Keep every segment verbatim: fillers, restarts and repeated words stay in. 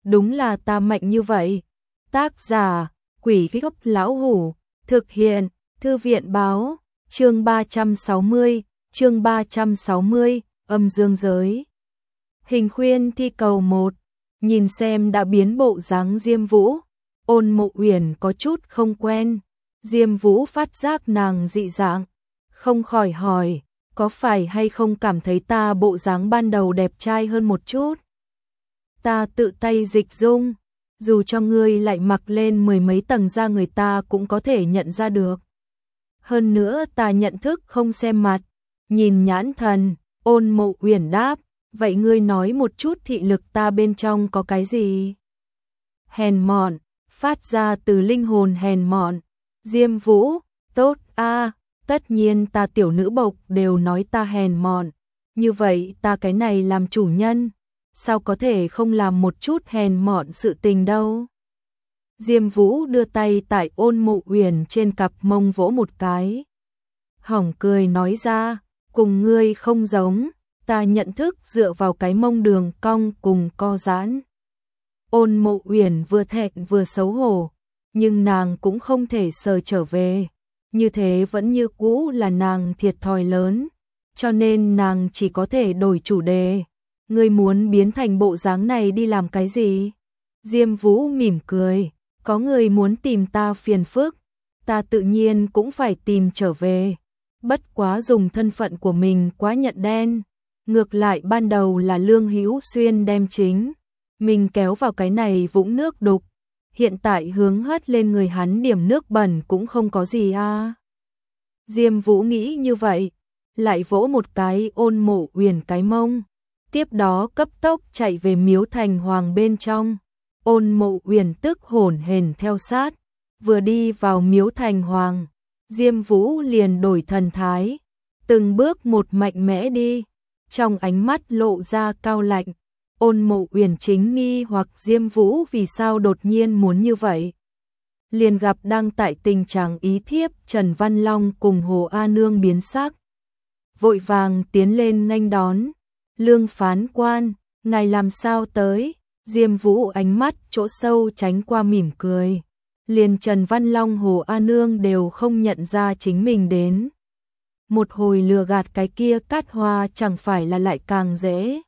đúng là ta mạnh như vậy. Tác giả, Quỷ Gốc Lão Hủ, thực hiện, Thư viện báo, chương ba trăm sáu mươi, chương ba trăm sáu mươi, âm dương giới. Hình khuyên thi cầu một, nhìn xem đã biến bộ dáng Diêm Vũ, Ôn Mộ Uyển có chút không quen. Diêm Vũ phát giác nàng dị dạng, không khỏi hỏi, có phải hay không cảm thấy ta bộ dáng ban đầu đẹp trai hơn một chút? Ta tự tay dịch dung, dù cho ngươi lại mặc lên mười mấy tầng da người ta cũng có thể nhận ra được. Hơn nữa ta nhận thức không xem mặt, nhìn nhãn thần. Ôn Mộ Uyển đáp, vậy ngươi nói một chút thị lực ta bên trong có cái gì? Hèn mọn, phát ra từ linh hồn hèn mọn. Diêm Vũ, tốt a, tất nhiên ta tiểu nữ bộc đều nói ta hèn mọn, như vậy ta cái này làm chủ nhân, sao có thể không làm một chút hèn mọn sự tình đâu. Diêm Vũ đưa tay tại Ôn Mộ Uyển trên cặp mông vỗ một cái. Hỏng cười nói ra, cùng ngươi không giống, ta nhận thức dựa vào cái mông đường cong cùng co giãn. Ôn Mộ Uyển vừa thẹn vừa xấu hổ, nhưng nàng cũng không thể sờ trở về, như thế vẫn như cũ là nàng thiệt thòi lớn, cho nên nàng chỉ có thể đổi chủ đề. Ngươi muốn biến thành bộ dáng này đi làm cái gì? Diêm Vũ mỉm cười, có người muốn tìm ta phiền phức, ta tự nhiên cũng phải tìm trở về. Bất quá dùng thân phận của mình quá nhận đen, ngược lại ban đầu là Lương Hữu Xuyên đem chính mình kéo vào cái này vũng nước đục, hiện tại hướng hất lên người hắn điểm nước bẩn cũng không có gì a. À. Diêm Vũ nghĩ như vậy, lại vỗ một cái Ôn Mộ Uyển cái mông, tiếp đó cấp tốc chạy về Miếu Thành Hoàng bên trong. Ôn Mộ Uyển tức hổn hển theo sát, vừa đi vào Miếu Thành Hoàng, Diêm Vũ liền đổi thần thái, từng bước một mạnh mẽ đi, trong ánh mắt lộ ra cao lạnh. Ôn Mộ Uyển chính nghi hoặc Diêm Vũ vì sao đột nhiên muốn như vậy. Liền gặp đang tại tình trạng ý thiếp Trần Văn Long cùng Hồ A Nương biến sắc, vội vàng tiến lên nghênh đón. Lương phán quan, ngài làm sao tới? Diêm Vũ ánh mắt chỗ sâu tránh qua mỉm cười. Liền Trần Văn Long Hồ A Nương đều không nhận ra chính mình đến. Một hồi lừa gạt cái kia Cát Hoa chẳng phải là lại càng dễ.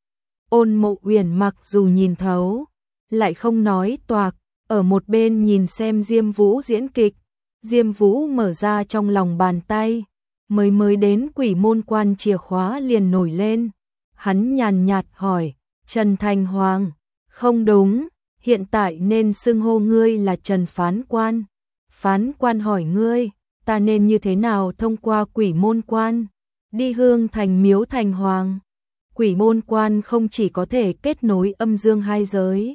Ôn Mộ Uyển mặc dù nhìn thấu, lại không nói toạc, ở một bên nhìn xem Diêm Vũ diễn kịch. Diêm Vũ mở ra trong lòng bàn tay, mới mới đến Quỷ Môn Quan chìa khóa liền nổi lên. Hắn nhàn nhạt hỏi, Trần Thành Hoàng, không đúng, hiện tại nên xưng hô ngươi là Trần Phán Quan. Phán Quan hỏi ngươi, ta nên như thế nào thông qua Quỷ Môn Quan, đi hương thành Miếu Thành Hoàng. Quỷ Môn Quan không chỉ có thể kết nối âm dương hai giới,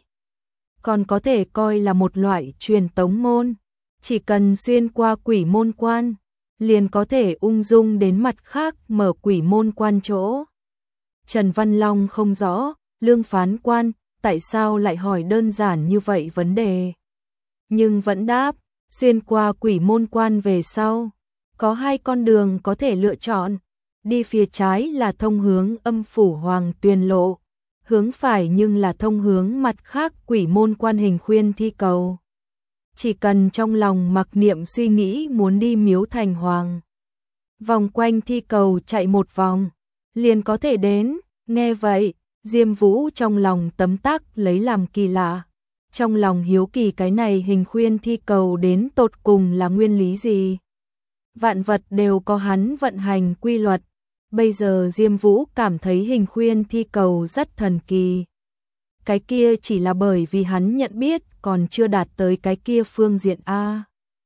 còn có thể coi là một loại truyền tống môn. Chỉ cần xuyên qua Quỷ Môn Quan, liền có thể ung dung đến mặt khác mở Quỷ Môn Quan chỗ. Trần Văn Long không rõ, Lương phán quan, tại sao lại hỏi đơn giản như vậy vấn đề. Nhưng vẫn đáp, xuyên qua Quỷ Môn Quan về sau, có hai con đường có thể lựa chọn. Đi phía trái là thông hướng Âm Phủ Hoàng Tuyền lộ, hướng phải nhưng là thông hướng mặt khác Quỷ Môn Quan Hình Khuyên thi cầu. Chỉ cần trong lòng mặc niệm suy nghĩ muốn đi Miếu Thành Hoàng, vòng quanh thi cầu chạy một vòng, liền có thể đến. Nghe vậy, Diêm Vũ trong lòng tấm tắc lấy làm kỳ lạ. Trong lòng hiếu kỳ cái này Hình Khuyên thi cầu đến tột cùng là nguyên lý gì. Vạn vật đều có hắn vận hành quy luật. Bây giờ Diêm Vũ cảm thấy Hình Khuyên thi cầu rất thần kỳ. Cái kia chỉ là bởi vì hắn nhận biết còn chưa đạt tới cái kia phương diện A.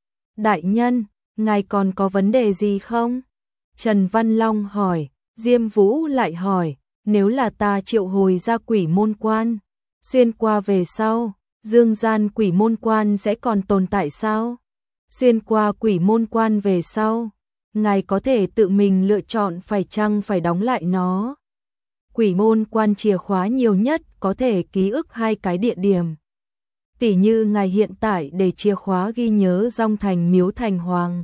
Đại nhân, ngài còn có vấn đề gì không? Trần Văn Long hỏi. Diêm Vũ lại hỏi, nếu là ta triệu hồi ra Quỷ Môn Quan, xuyên qua về sau, dương gian Quỷ Môn Quan sẽ còn tồn tại sao? Xuyên qua Quỷ Môn Quan về sau, ngài có thể tự mình lựa chọn phải chăng phải đóng lại nó. Quỷ Môn Quan chìa khóa nhiều nhất có thể ký ức hai cái địa điểm. Tỉ như ngài hiện tại để chìa khóa ghi nhớ Dong Thành Miếu Thành Hoàng,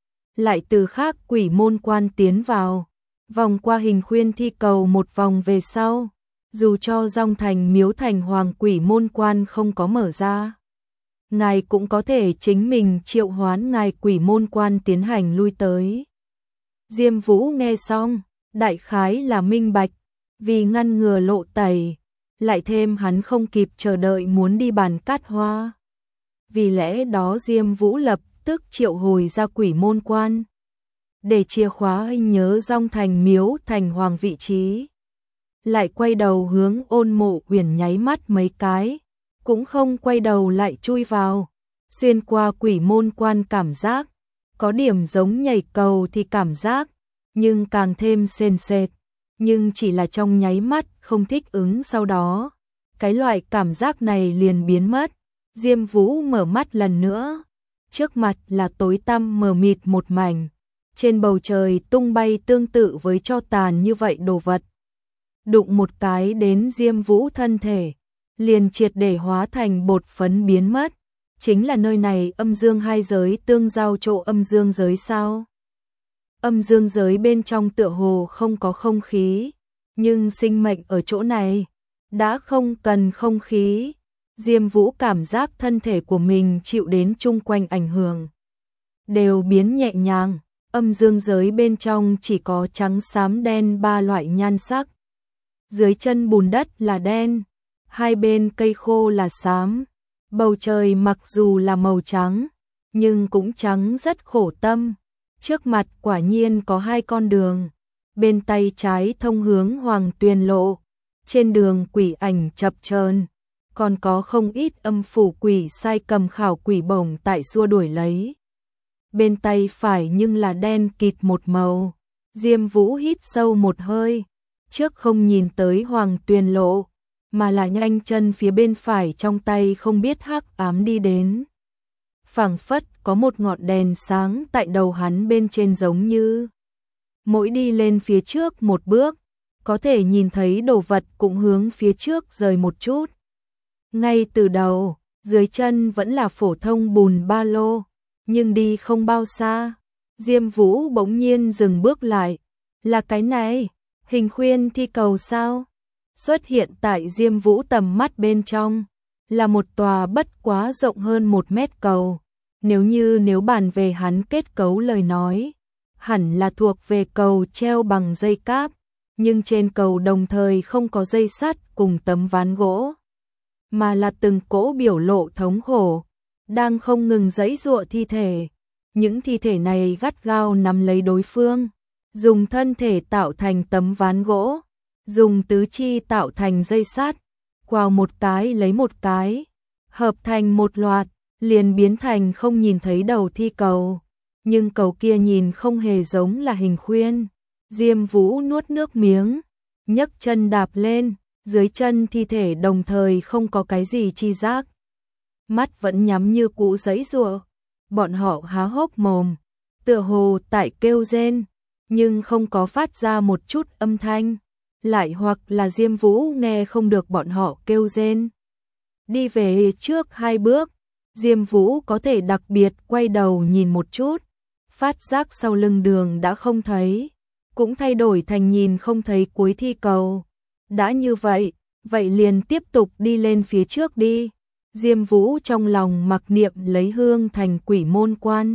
lại từ khác Quỷ Môn Quan tiến vào, vòng qua Hình Khuyên thi cầu một vòng về sau, dù cho Dòng Thành Miếu Thành Hoàng quỷ môn quan không có mở ra, ngài cũng có thể chính mình triệu hoán ngài quỷ môn quan tiến hành lui tới. Diêm Vũ nghe xong, đại khái là minh bạch, vì ngăn ngừa lộ tẩy, lại thêm hắn không kịp chờ đợi muốn đi bàn cát hoa. Vì lẽ đó Diêm Vũ lập tức triệu hồi ra quỷ môn quan, để chìa khóa hình nhớ Dòng Thành Miếu Thành Hoàng vị trí. Lại quay đầu hướng Ôn Mộ Uyển nháy mắt mấy cái, cũng không quay đầu lại chui vào, xuyên qua quỷ môn quan cảm giác, có điểm giống nhảy cầu thì cảm giác, nhưng càng thêm sền sệt, nhưng chỉ là trong nháy mắt không thích ứng sau đó. Cái loại cảm giác này liền biến mất, Diêm Vũ mở mắt lần nữa, trước mặt là tối tăm mờ mịt một mảnh, trên bầu trời tung bay tương tự với tro tàn như vậy đồ vật. Đụng một cái đến Diêm Vũ thân thể, liền triệt để hóa thành bột phấn biến mất, chính là nơi này âm dương hai giới tương giao chỗ âm dương giới sao? Âm dương giới bên trong tựa hồ không có không khí, nhưng sinh mệnh ở chỗ này đã không cần không khí. Diêm Vũ cảm giác thân thể của mình chịu đến chung quanh ảnh hưởng, đều biến nhẹ nhàng, âm dương giới bên trong chỉ có trắng xám đen ba loại nhan sắc. Dưới chân bùn đất là đen, hai bên cây khô là xám, bầu trời mặc dù là màu trắng, nhưng cũng trắng rất khổ tâm. Trước mặt quả nhiên có hai con đường, bên tay trái thông hướng Hoàng Tuyền Lộ, trên đường quỷ ảnh chập chờn, còn có không ít âm phủ quỷ sai cầm khảo quỷ bổng tại xua đuổi lấy. Bên tay phải nhưng là đen kịt một màu. Diêm Vũ hít sâu một hơi, trước không nhìn tới Hoàng Tuyền Lộ, mà là nhanh chân phía bên phải trong tay không biết hắc ám đi đến. Phảng phất có một ngọn đèn sáng tại đầu hắn bên trên, giống như mỗi đi lên phía trước một bước, có thể nhìn thấy đồ vật cũng hướng phía trước rời một chút. Ngay từ đầu, dưới chân vẫn là phổ thông bùn ba lô, nhưng đi không bao xa, Diêm Vũ bỗng nhiên dừng bước lại. Là cái này, hình khuyên thi cầu sao? Xuất hiện tại Diêm Vũ tầm mắt bên trong, là một tòa bất quá rộng hơn một mét cầu. Nếu như nếu bàn về hắn kết cấu lời nói, hẳn là thuộc về cầu treo bằng dây cáp, nhưng trên cầu đồng thời không có dây sắt cùng tấm ván gỗ, mà là từng cỗ biểu lộ thống khổ, đang không ngừng giãy giụa thi thể. Những thi thể này gắt gao nắm lấy đối phương, dùng thân thể tạo thành tấm ván gỗ, dùng tứ chi tạo thành dây sắt, quào một cái lấy một cái, hợp thành một loạt, liền biến thành không nhìn thấy đầu thi cầu. Nhưng cầu kia nhìn không hề giống là hình khuyên. Diêm Vũ nuốt nước miếng, nhấc chân đạp lên, dưới chân thi thể đồng thời không có cái gì chi giác. Mắt vẫn nhắm như cũ giãy giụa, bọn họ há hốc mồm, tựa hồ tại kêu rên, nhưng không có phát ra một chút âm thanh, lại hoặc là Diêm Vũ nghe không được bọn họ kêu rên. Đi về trước hai bước, Diêm Vũ có thể đặc biệt quay đầu nhìn một chút, phát giác sau lưng đường đã không thấy, cũng thay đổi thành nhìn không thấy cuối thi cầu. Đã như vậy, vậy liền tiếp tục đi lên phía trước đi. Diêm Vũ trong lòng mặc niệm lấy hương thành quỷ môn quan,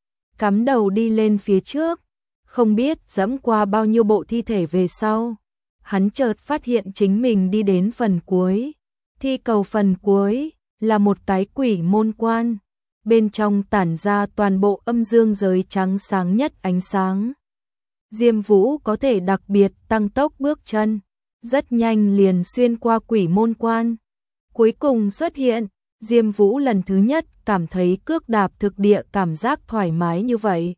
cắm đầu đi lên phía trước, không biết dẫm qua bao nhiêu bộ thi thể về sau, hắn chợt phát hiện chính mình đi đến phần cuối. Thi cầu phần cuối là một cái quỷ môn quan, bên trong tản ra toàn bộ âm dương giới trắng sáng nhất ánh sáng. Diêm Vũ có thể đặc biệt tăng tốc bước chân, rất nhanh liền xuyên qua quỷ môn quan. Cuối cùng xuất hiện, Diêm Vũ lần thứ nhất cảm thấy cước đạp thực địa cảm giác thoải mái như vậy.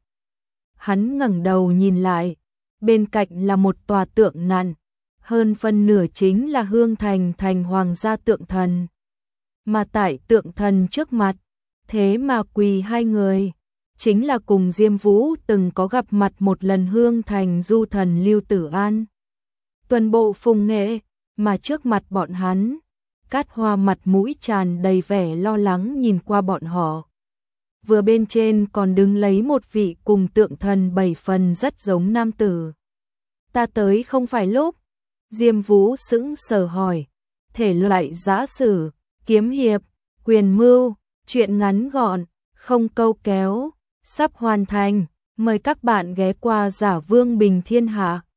Hắn ngẩng đầu nhìn lại, bên cạnh là một tòa tượng nặn, hơn phân nửa chính là hương thành thành hoàng gia tượng thần. Mà tại tượng thần trước mặt, thế mà quỳ hai người, chính là cùng Diêm Vũ từng có gặp mặt một lần hương thành du thần Lưu Tử An. Tuần bộ phùng nghệ, mà trước mặt bọn hắn, Cát Hoa mặt mũi tràn đầy vẻ lo lắng nhìn qua bọn họ. Vừa bên trên còn đứng lấy một vị cùng tượng thần bảy phần rất giống nam tử. Ta tới không phải lúc, Diêm Vũ sững sờ hỏi, thể loại giã sử, kiếm hiệp, quyền mưu, truyện ngắn gọn, không câu kéo, sắp hoàn thành, mời các bạn ghé qua Giả Vương Bình Thiên Hạ.